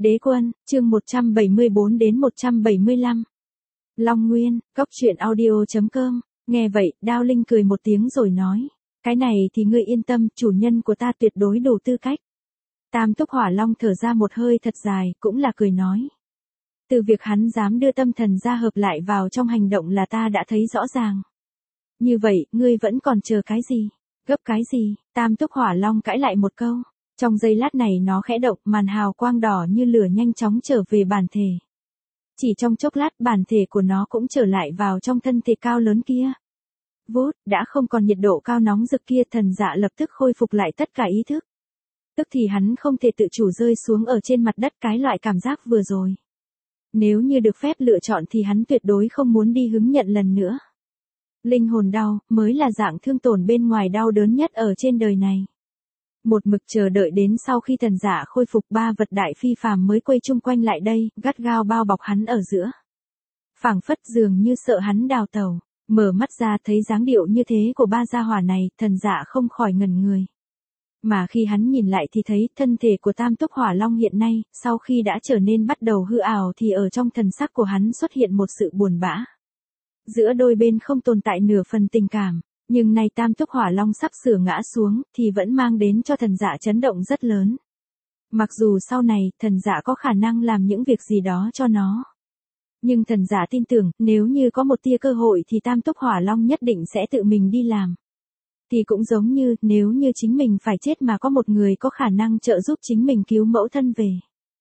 Đế quân, chương 174 đến 175. Long Nguyên, Cốc Truyện Audio.com. Nghe vậy, Đao Linh cười một tiếng rồi nói. Cái này thì ngươi yên tâm, chủ nhân của ta tuyệt đối đủ tư cách. Tam Túc Hỏa Long thở ra một hơi thật dài, cũng là cười nói. Từ việc hắn dám đưa tâm thần ra hợp lại vào trong hành động là ta đã thấy rõ ràng. Như vậy, ngươi vẫn còn chờ cái gì? Gấp cái gì? Tam Túc Hỏa Long cãi lại một câu. Trong giây lát này nó khẽ động, màn hào quang đỏ như lửa nhanh chóng trở về bản thể. Chỉ trong chốc lát bản thể của nó cũng trở lại vào trong thân thể cao lớn kia. Vút, đã không còn nhiệt độ cao nóng rực kia, thần dạ lập tức khôi phục lại tất cả ý thức. Tức thì hắn không thể tự chủ rơi xuống ở trên mặt đất cái loại cảm giác vừa rồi. Nếu như được phép lựa chọn thì hắn tuyệt đối không muốn đi hứng nhận lần nữa. Linh hồn đau, mới là dạng thương tổn bên ngoài đau đớn nhất ở trên đời này. Một mực chờ đợi đến sau khi thần giả khôi phục, ba vật đại phi phàm mới quay chung quanh lại đây, gắt gao bao bọc hắn ở giữa. Phảng phất dường như sợ hắn đào tẩu, mở mắt ra thấy dáng điệu như thế của ba gia hỏa này, thần giả không khỏi ngẩn người. Mà khi hắn nhìn lại thì thấy thân thể của Tam Túc Hỏa Long hiện nay, sau khi đã trở nên bắt đầu hư ảo thì ở trong thần sắc của hắn xuất hiện một sự buồn bã. Giữa đôi bên không tồn tại nửa phần tình cảm. Nhưng nay Tam Túc Hỏa Long sắp sửa ngã xuống, thì vẫn mang đến cho thần dạ chấn động rất lớn. Mặc dù sau này, thần dạ có khả năng làm những việc gì đó cho nó. Nhưng thần dạ tin tưởng, nếu như có một tia cơ hội thì Tam Túc Hỏa Long nhất định sẽ tự mình đi làm. Thì cũng giống như, nếu như chính mình phải chết mà có một người có khả năng trợ giúp chính mình cứu mẫu thân về.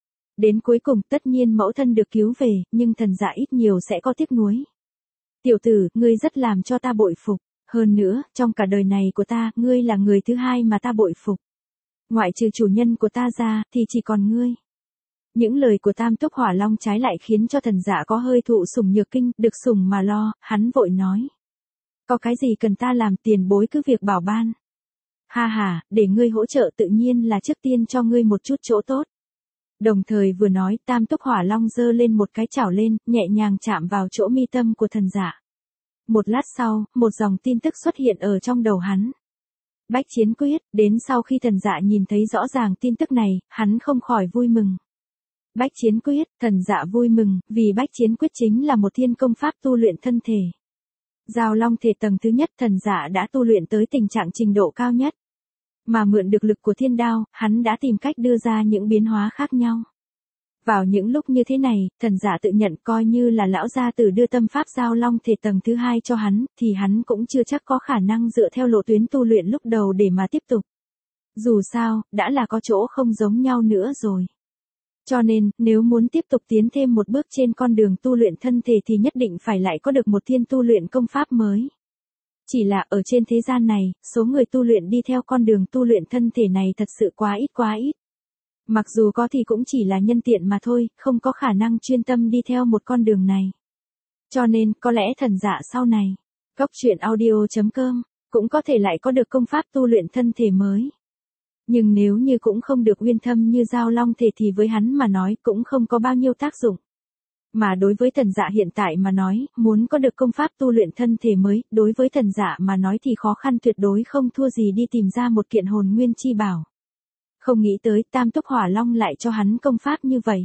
Đến cuối cùng, tất nhiên mẫu thân được cứu về, nhưng thần dạ ít nhiều sẽ có tiếc nuối. Tiểu tử, ngươi rất làm cho ta bội phục. Hơn nữa, trong cả đời này của ta, ngươi là người thứ hai mà ta bội phục. Ngoại trừ chủ nhân của ta ra, thì chỉ còn ngươi. Những lời của Tam Túc Hỏa Long trái lại khiến cho thần dạ có hơi thụ sủng nhược kinh, được sủng mà lo, hắn vội nói. Có cái gì cần ta làm, tiền bối cứ việc bảo ban. Ha ha, để ngươi hỗ trợ tự nhiên là trước tiên cho ngươi một chút chỗ tốt. Đồng thời vừa nói, Tam Túc Hỏa Long giơ lên một cái chảo lên, nhẹ nhàng chạm vào chỗ mi tâm của thần dạ. Một lát sau, một dòng tin tức xuất hiện ở trong đầu hắn. Bách Chiến Quyết, đến sau khi thần dạ nhìn thấy rõ ràng tin tức này, hắn không khỏi vui mừng. Bách Chiến Quyết, thần dạ vui mừng, vì Bách Chiến Quyết chính là một thiên công pháp tu luyện thân thể. Giao long thể tầng thứ nhất thần dạ đã tu luyện tới tình trạng trình độ cao nhất. Mà mượn được lực của thiên đao, hắn đã tìm cách đưa ra những biến hóa khác nhau. Vào những lúc như thế này, thần giả tự nhận coi như là lão gia tử đưa tâm pháp giao long thể tầng thứ hai cho hắn, thì hắn cũng chưa chắc có khả năng dựa theo lộ tuyến tu luyện lúc đầu để mà tiếp tục. Dù sao, đã là có chỗ không giống nhau nữa rồi. Cho nên, nếu muốn tiếp tục tiến thêm một bước trên con đường tu luyện thân thể thì nhất định phải lại có được một thiên tu luyện công pháp mới. Chỉ là ở trên thế gian này, số người tu luyện đi theo con đường tu luyện thân thể này thật sự quá ít. Mặc dù có thì cũng chỉ là nhân tiện mà thôi, không có khả năng chuyên tâm đi theo một con đường này. Cho nên, có lẽ thần dạ sau này, Cốc Truyện Audio.com, cũng có thể lại có được công pháp tu luyện thân thể mới. Nhưng nếu như cũng không được uyên thâm như giao long thể thì với hắn mà nói cũng không có bao nhiêu tác dụng. Mà đối với thần dạ hiện tại mà nói, muốn có được công pháp tu luyện thân thể mới, đối với thần dạ mà nói thì khó khăn tuyệt đối không thua gì đi tìm ra một kiện hồn nguyên chi bảo. Không nghĩ tới Tam Túc Hỏa Long lại cho hắn công pháp như vậy.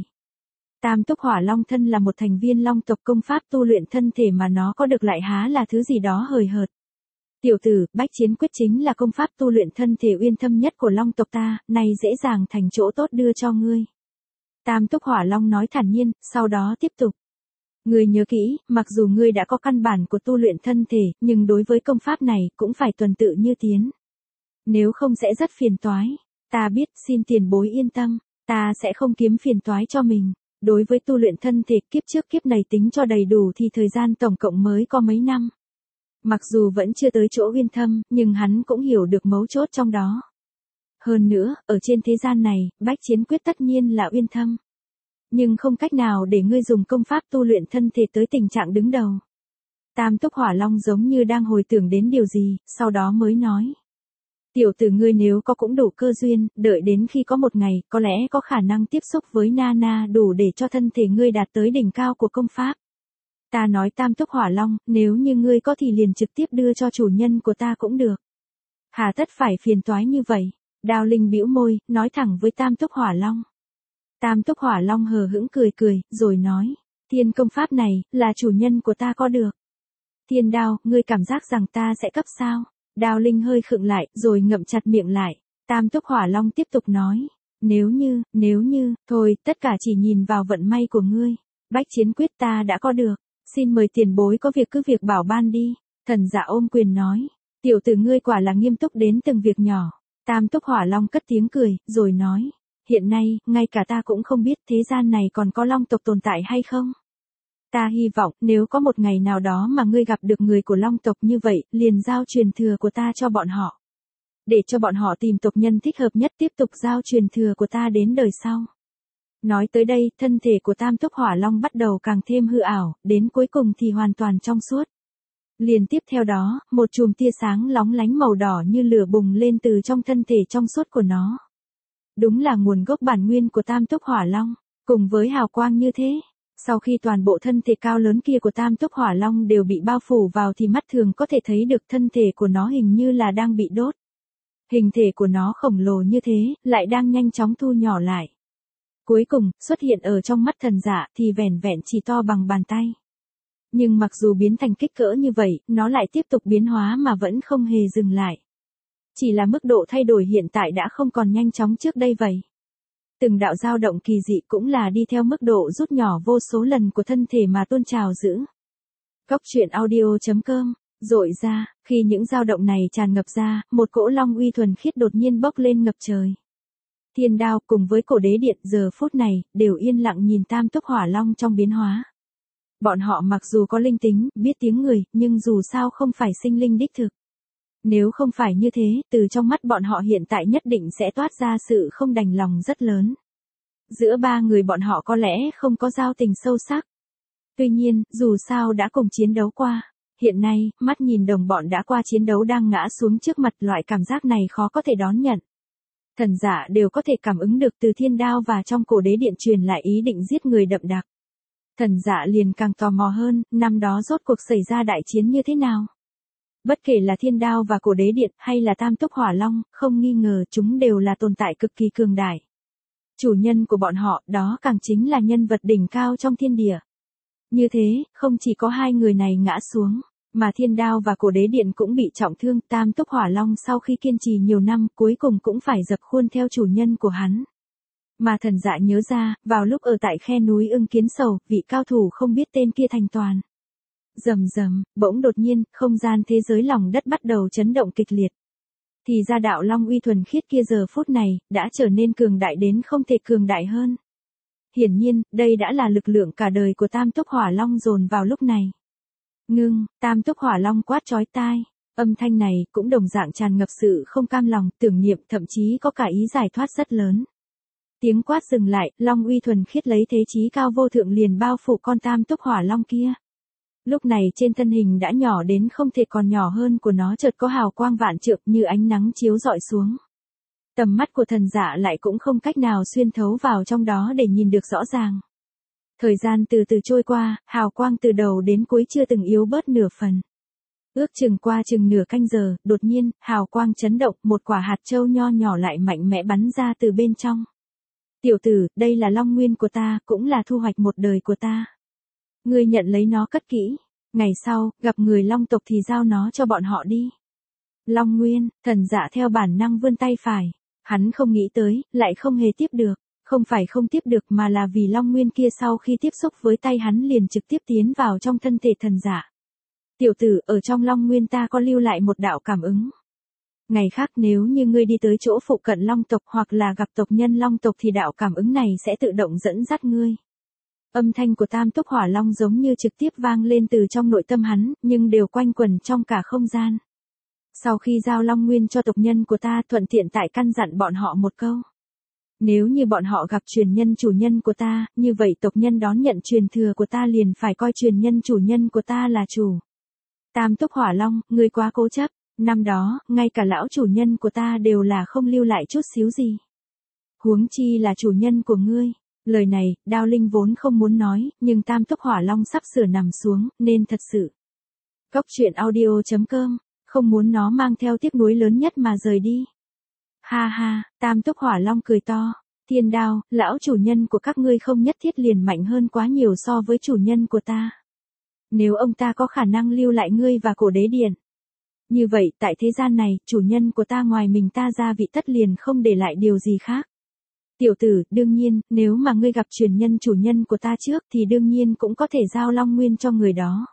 Tam Túc Hỏa Long thân là một thành viên long tộc, công pháp tu luyện thân thể mà nó có được lại há là thứ gì đó hời hợt. Tiểu tử, Bách Chiến Quyết chính là công pháp tu luyện thân thể uyên thâm nhất của long tộc ta, này dễ dàng thành chỗ tốt đưa cho ngươi. Tam Túc Hỏa Long nói thản nhiên, sau đó tiếp tục. Ngươi nhớ kỹ, mặc dù ngươi đã có căn bản của tu luyện thân thể, nhưng đối với công pháp này cũng phải tuần tự như tiến. Nếu không sẽ rất phiền toái. Ta biết, xin tiền bối yên tâm, ta sẽ không kiếm phiền toái cho mình. Đối với tu luyện thân thể kiếp trước kiếp này tính cho đầy đủ thì thời gian tổng cộng mới có mấy năm. Mặc dù vẫn chưa tới chỗ uyên thâm, nhưng hắn cũng hiểu được mấu chốt trong đó. Hơn nữa, ở trên thế gian này, Bách Chiến Quyết tất nhiên là uyên thâm. Nhưng không cách nào để ngươi dùng công pháp tu luyện thân thể tới tình trạng đứng đầu. Tam Túc Hỏa Long giống như đang hồi tưởng đến điều gì, sau đó mới nói. Tiểu tử ngươi nếu có cũng đủ cơ duyên, đợi đến khi có một ngày, có lẽ có khả năng tiếp xúc với Nana đủ để cho thân thể ngươi đạt tới đỉnh cao của công pháp. Ta nói Tam Túc Hỏa Long, nếu như ngươi có thì liền trực tiếp đưa cho chủ nhân của ta cũng được. Hà tất phải phiền toái như vậy? Đao Linh bĩu môi, nói thẳng với Tam Túc Hỏa Long. Tam Túc Hỏa Long hờ hững cười cười, rồi nói, thiên công pháp này, là chủ nhân của ta có được. Thiên đao, ngươi cảm giác rằng ta sẽ cấp sao? Đao Linh hơi khựng lại, rồi ngậm chặt miệng lại. Tam Túc Hỏa Long tiếp tục nói, nếu như, thôi, tất cả chỉ nhìn vào vận may của ngươi. Bách chiến quyết ta đã có được, xin mời tiền bối có việc cứ việc bảo ban đi. Thần Dạ ôm quyền nói, tiểu tử ngươi quả là nghiêm túc đến từng việc nhỏ. Tam Túc Hỏa Long cất tiếng cười, rồi nói, hiện nay, ngay cả ta cũng không biết thế gian này còn có long tộc tồn tại hay không. Ta hy vọng, nếu có một ngày nào đó mà ngươi gặp được người của long tộc như vậy, liền giao truyền thừa của ta cho bọn họ. Để cho bọn họ tìm tộc nhân thích hợp nhất tiếp tục giao truyền thừa của ta đến đời sau. Nói tới đây, thân thể của Tam Túc Hỏa Long bắt đầu càng thêm hư ảo, đến cuối cùng thì hoàn toàn trong suốt. Liền tiếp theo đó, một chùm tia sáng lóng lánh màu đỏ như lửa bùng lên từ trong thân thể trong suốt của nó. Đúng là nguồn gốc bản nguyên của Tam Túc Hỏa Long, cùng với hào quang như thế. Sau khi toàn bộ thân thể cao lớn kia của Tam Túc Hỏa Long đều bị bao phủ vào thì mắt thường có thể thấy được thân thể của nó hình như là đang bị đốt. Hình thể của nó khổng lồ như thế, lại đang nhanh chóng thu nhỏ lại. Cuối cùng, xuất hiện ở trong mắt Thần Dạ thì vẻn vẹn chỉ to bằng bàn tay. Nhưng mặc dù biến thành kích cỡ như vậy, nó lại tiếp tục biến hóa mà vẫn không hề dừng lại. Chỉ là mức độ thay đổi hiện tại đã không còn nhanh chóng trước đây vậy. Từng đạo dao động kỳ dị cũng là đi theo mức độ rút nhỏ vô số lần của thân thể mà tuôn trào giữ. Góc truyện audio.com, dội ra, khi những dao động này tràn ngập ra, một cỗ long uy thuần khiết đột nhiên bốc lên ngập trời. Thiên đao cùng với cổ đế điện giờ phút này, đều yên lặng nhìn Tam Túc Hỏa Long trong biến hóa. Bọn họ mặc dù có linh tính, biết tiếng người, nhưng dù sao không phải sinh linh đích thực. Nếu không phải như thế, từ trong mắt bọn họ hiện tại nhất định sẽ toát ra sự không đành lòng rất lớn. Giữa ba người bọn họ có lẽ không có giao tình sâu sắc. Tuy nhiên, dù sao đã cùng chiến đấu qua. Hiện nay, mắt nhìn đồng bọn đã qua chiến đấu đang ngã xuống trước mặt, loại cảm giác này khó có thể đón nhận. Thần Dạ đều có thể cảm ứng được từ thiên đao và trong cổ đế điện truyền lại ý định giết người đậm đặc. Thần Dạ liền càng tò mò hơn, năm đó rốt cuộc xảy ra đại chiến như thế nào. Bất kể là thiên đao và cổ đế điện hay là Tam Túc Hỏa Long, không nghi ngờ chúng đều là tồn tại cực kỳ cường đại. Chủ nhân của bọn họ, đó càng chính là nhân vật đỉnh cao trong thiên địa. Như thế, không chỉ có hai người này ngã xuống, mà thiên đao và cổ đế điện cũng bị trọng thương. Tam Túc Hỏa Long sau khi kiên trì nhiều năm cuối cùng cũng phải dập khuôn theo chủ nhân của hắn. Mà Thần Dạ nhớ ra, vào lúc ở tại khe núi Ưng Kiến Sầu, vị cao thủ không biết tên kia thành toàn. Rầm rầm, bỗng đột nhiên, không gian thế giới lòng đất bắt đầu chấn động kịch liệt. Thì ra đạo long uy thuần khiết kia giờ phút này, đã trở nên cường đại đến không thể cường đại hơn. Hiển nhiên, đây đã là lực lượng cả đời của Tam Túc Hỏa Long dồn vào lúc này. Ngưng, Tam Túc Hỏa Long quát chói tai. Âm thanh này cũng đồng dạng tràn ngập sự không cam lòng, tưởng niệm, thậm chí có cả ý giải thoát rất lớn. Tiếng quát dừng lại, long uy thuần khiết lấy thế chí cao vô thượng liền bao phủ con Tam Túc Hỏa Long kia. Lúc này trên thân hình đã nhỏ đến không thể còn nhỏ hơn của nó chợt có hào quang vạn trượng như ánh nắng chiếu rọi xuống. Tầm mắt của Thần Dạ lại cũng không cách nào xuyên thấu vào trong đó để nhìn được rõ ràng. Thời gian từ từ trôi qua, hào quang từ đầu đến cuối chưa từng yếu bớt nửa phần. Ước chừng qua chừng nửa canh giờ, đột nhiên, hào quang chấn động, một quả hạt châu nho nhỏ lại mạnh mẽ bắn ra từ bên trong. Tiểu tử, đây là long nguyên của ta, cũng là thu hoạch một đời của ta. Ngươi nhận lấy nó cất kỹ. Ngày sau, gặp người long tộc thì giao nó cho bọn họ đi. Long nguyên, Thần Dạ theo bản năng vươn tay phải. Hắn không nghĩ tới, lại không hề tiếp được. Không phải không tiếp được mà là vì long nguyên kia sau khi tiếp xúc với tay hắn liền trực tiếp tiến vào trong thân thể Thần Dạ. Tiểu tử, ở trong long nguyên ta có lưu lại một đạo cảm ứng. Ngày khác nếu như ngươi đi tới chỗ phụ cận long tộc hoặc là gặp tộc nhân long tộc thì đạo cảm ứng này sẽ tự động dẫn dắt ngươi. Âm thanh của Tam Túc Hỏa Long giống như trực tiếp vang lên từ trong nội tâm hắn, nhưng đều quanh quẩn trong cả không gian. Sau khi giao long nguyên cho tộc nhân của ta, thuận tiện tại căn dặn bọn họ một câu. Nếu như bọn họ gặp truyền nhân chủ nhân của ta, như vậy tộc nhân đón nhận truyền thừa của ta liền phải coi truyền nhân chủ nhân của ta là chủ. Tam Túc Hỏa Long, ngươi quá cố chấp. Năm đó, ngay cả lão chủ nhân của ta đều là không lưu lại chút xíu gì. Huống chi là chủ nhân của ngươi. Lời này, Đao Linh vốn không muốn nói, nhưng Tam Túc Hỏa Long sắp sửa nằm xuống, nên thật sự. Góc truyện audio.com, không muốn nó mang theo tiếc nuối lớn nhất mà rời đi. Ha ha, Tam Túc Hỏa Long cười to. Thiên Đao, lão chủ nhân của các ngươi không nhất thiết liền mạnh hơn quá nhiều so với chủ nhân của ta. Nếu ông ta có khả năng lưu lại ngươi và cổ đế điện. Như vậy tại thế gian này, chủ nhân của ta ngoài mình ta ra vị tất liền không để lại điều gì khác. Tiểu tử, đương nhiên, nếu mà ngươi gặp truyền nhân chủ nhân của ta trước thì đương nhiên cũng có thể giao Long Nguyên cho người đó.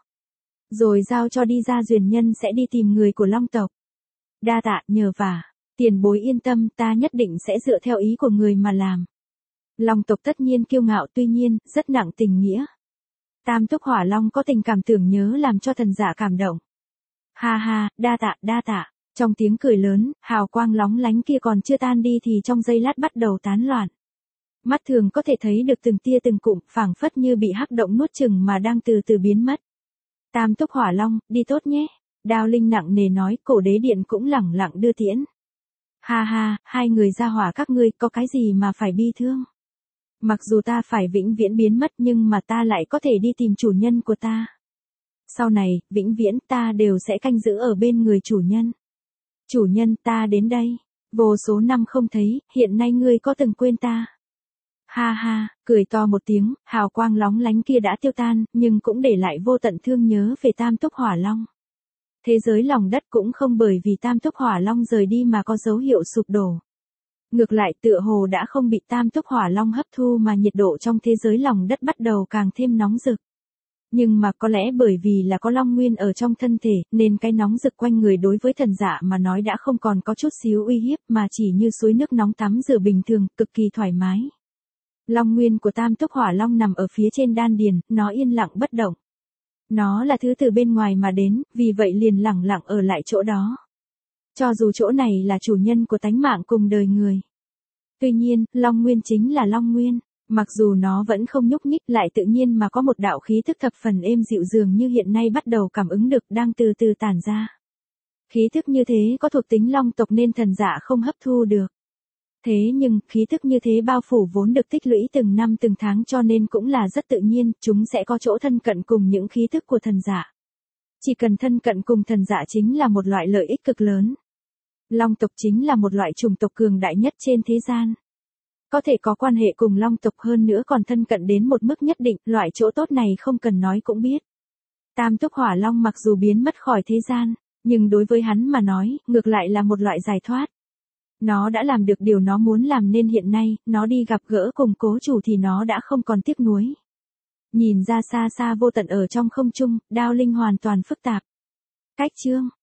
Rồi giao cho đi ra duyên nhân sẽ đi tìm người của Long tộc. Đa tạ, nhờ vả. Tiền bối yên tâm, ta nhất định sẽ dựa theo ý của người mà làm. Long tộc tất nhiên kiêu ngạo tuy nhiên, rất nặng tình nghĩa. Tam Túc Hỏa Long có tình cảm tưởng nhớ làm cho thần giả cảm động. Ha ha, đa tạ, đa tạ. Trong tiếng cười lớn, hào quang lóng lánh kia còn chưa tan đi thì trong giây lát bắt đầu tán loạn. Mắt thường có thể thấy được từng tia từng cụm, phảng phất như bị hắc động nuốt chừng mà đang từ từ biến mất. Tam Túc Hỏa Long, đi tốt nhé. Đao Linh nặng nề nói, cổ đế điện cũng lẳng lặng đưa tiễn. Ha ha, hai người gia hỏa các ngươi có cái gì mà phải bi thương. Mặc dù ta phải vĩnh viễn biến mất nhưng mà ta lại có thể đi tìm chủ nhân của ta. Sau này, vĩnh viễn ta đều sẽ canh giữ ở bên người chủ nhân. Chủ nhân ta đến đây. Vô số năm không thấy, hiện nay ngươi có từng quên ta. Ha ha, cười to một tiếng, hào quang lóng lánh kia đã tiêu tan, nhưng cũng để lại vô tận thương nhớ về Tam Túc Hỏa Long. Thế giới lòng đất cũng không bởi vì Tam Túc Hỏa Long rời đi mà có dấu hiệu sụp đổ. Ngược lại tựa hồ đã không bị Tam Túc Hỏa Long hấp thu mà nhiệt độ trong thế giới lòng đất bắt đầu càng thêm nóng rực. Nhưng mà có lẽ bởi vì là có Long Nguyên ở trong thân thể, nên cái nóng rực quanh người đối với thần dạ mà nói đã không còn có chút xíu uy hiếp mà chỉ như suối nước nóng tắm rửa bình thường, cực kỳ thoải mái. Long Nguyên của Tam Túc Hỏa Long nằm ở phía trên đan điền, nó yên lặng bất động. Nó là thứ từ bên ngoài mà đến, vì vậy liền lẳng lặng ở lại chỗ đó. Cho dù chỗ này là chủ nhân của tánh mạng cùng đời người. Tuy nhiên, Long Nguyên chính là Long Nguyên. Mặc dù nó vẫn không nhúc nhích lại tự nhiên mà có một đạo khí thức thập phần êm dịu dường như hiện nay bắt đầu cảm ứng được đang từ từ tản ra. Khí thức như thế có thuộc tính long tộc nên thần dạ không hấp thu được. Thế nhưng, khí thức như thế bao phủ vốn được tích lũy từng năm từng tháng cho nên cũng là rất tự nhiên, chúng sẽ có chỗ thân cận cùng những khí thức của thần dạ. Chỉ cần thân cận cùng thần dạ chính là một loại lợi ích cực lớn. Long tộc chính là một loại chủng tộc cường đại nhất trên thế gian. Có thể có quan hệ cùng long tộc hơn nữa còn thân cận đến một mức nhất định, loại chỗ tốt này không cần nói cũng biết. Tam Túc Hỏa Long mặc dù biến mất khỏi thế gian, nhưng đối với hắn mà nói, ngược lại là một loại giải thoát. Nó đã làm được điều nó muốn làm nên hiện nay, nó đi gặp gỡ cùng cố chủ thì nó đã không còn tiếc nuối. Nhìn ra xa xa vô tận ở trong không trung, Đao Linh hoàn toàn phức tạp. Cách chương